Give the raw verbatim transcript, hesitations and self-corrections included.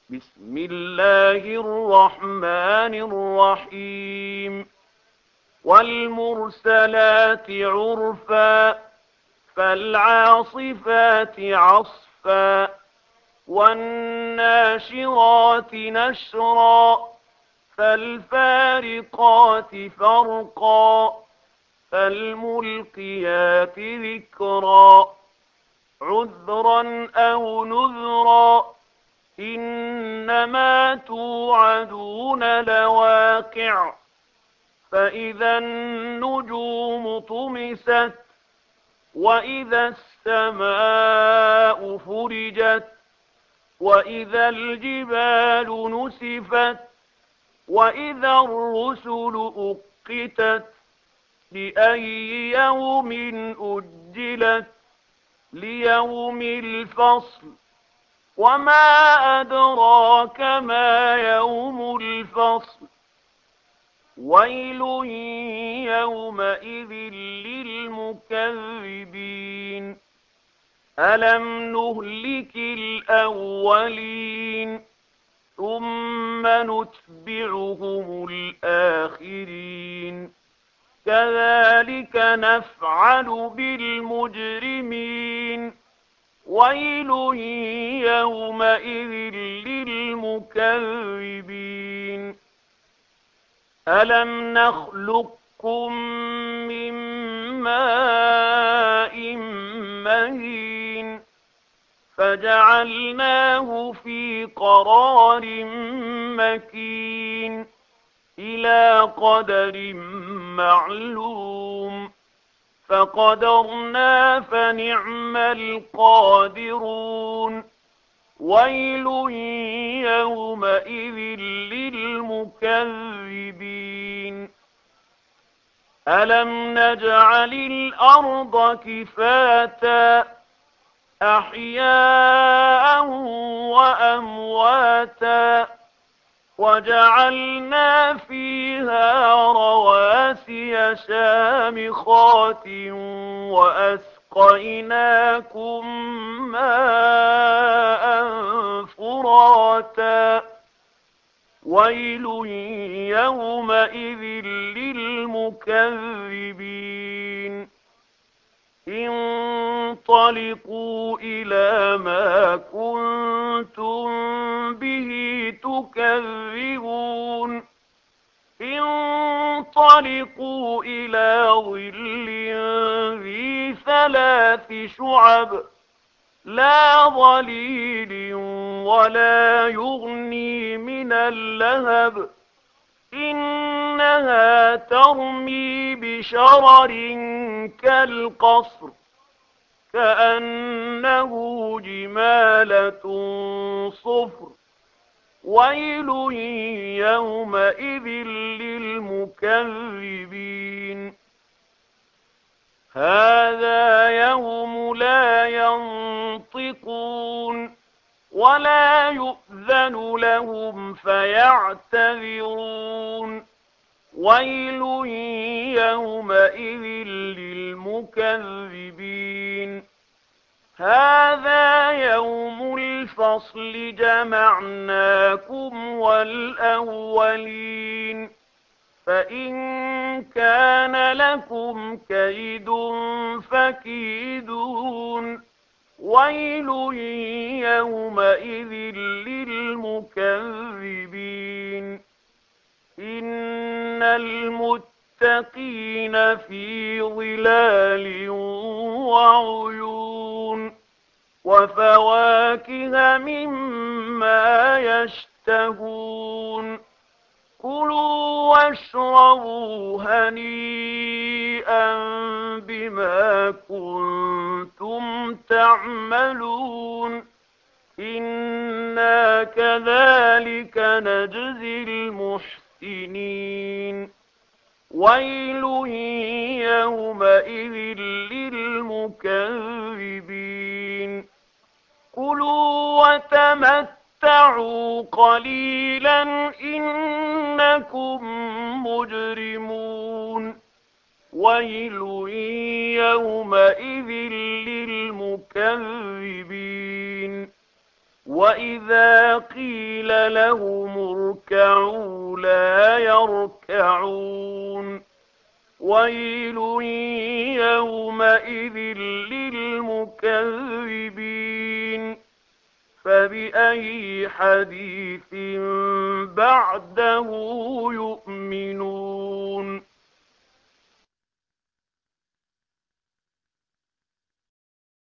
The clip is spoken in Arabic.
بسم الله الرحمن الرحيم والمرسلات عرفا فالعاصفات عصفا والناشرات نشرا فالفارقات فرقا فالملقيات ذكرا عذرا أو نذرا إنما توعدون لواقع فإذا النجوم طمست وإذا السماء فرجت وإذا الجبال نسفت وإذا الرسل أقتت لأي يوم أجلت ليوم الفصل وما أدراك ما يوم الفصل ويل يومئذ للمكذبين ألم نهلك الأولين ثم نتبعهم الآخرين كذلك نفعل بالمجرمين ويل يومئذ للمكذبين ألم نخلقكم من ماء مهين فجعلناه في قرار مكين إلى قدر معلوم فقدرنا فنعم القادرون ويل يومئذ للمكذبين ألم نجعل الأرض كفاتا أحياء وأمواتا وجعلنا فيها رواسي شامخات وأسقيناكم ماء فراتا ويل يومئذ للمكذبين انطلقوا إلى ما كنتم به تكذبون انطلقوا إلى ظل ذي ثلاث شعب لا ظليل ولا يغني من اللهب إنها ترمي بشرر كالقصر كأنه جمالة صفر ويل يومئذ للمكذبين هذا يوم لا ينطقون ولا يؤذن لهم فيعتذرون ويل يومئذ للمكذبين هذا يوم الفصل جمعناكم والأولين فإن كان لكم كيد فكيدون ويل يومئذ للمكذبين إن المتقين في ظلال وعيون وفواكه مما يشتهون كلوا واشربوا هنيئا بما كنتم تعملون إنا كذلك نجزي المحسنين ويل يومئذ للمكذبين كلوا وتمتعوا قليلا إنكم مجرمون ويل يومئذ للمكذبين وإذا قيل لهم اركعوا لا يركعون ويل يومئذ للمكذبين فبأي حديث بعده يؤمنون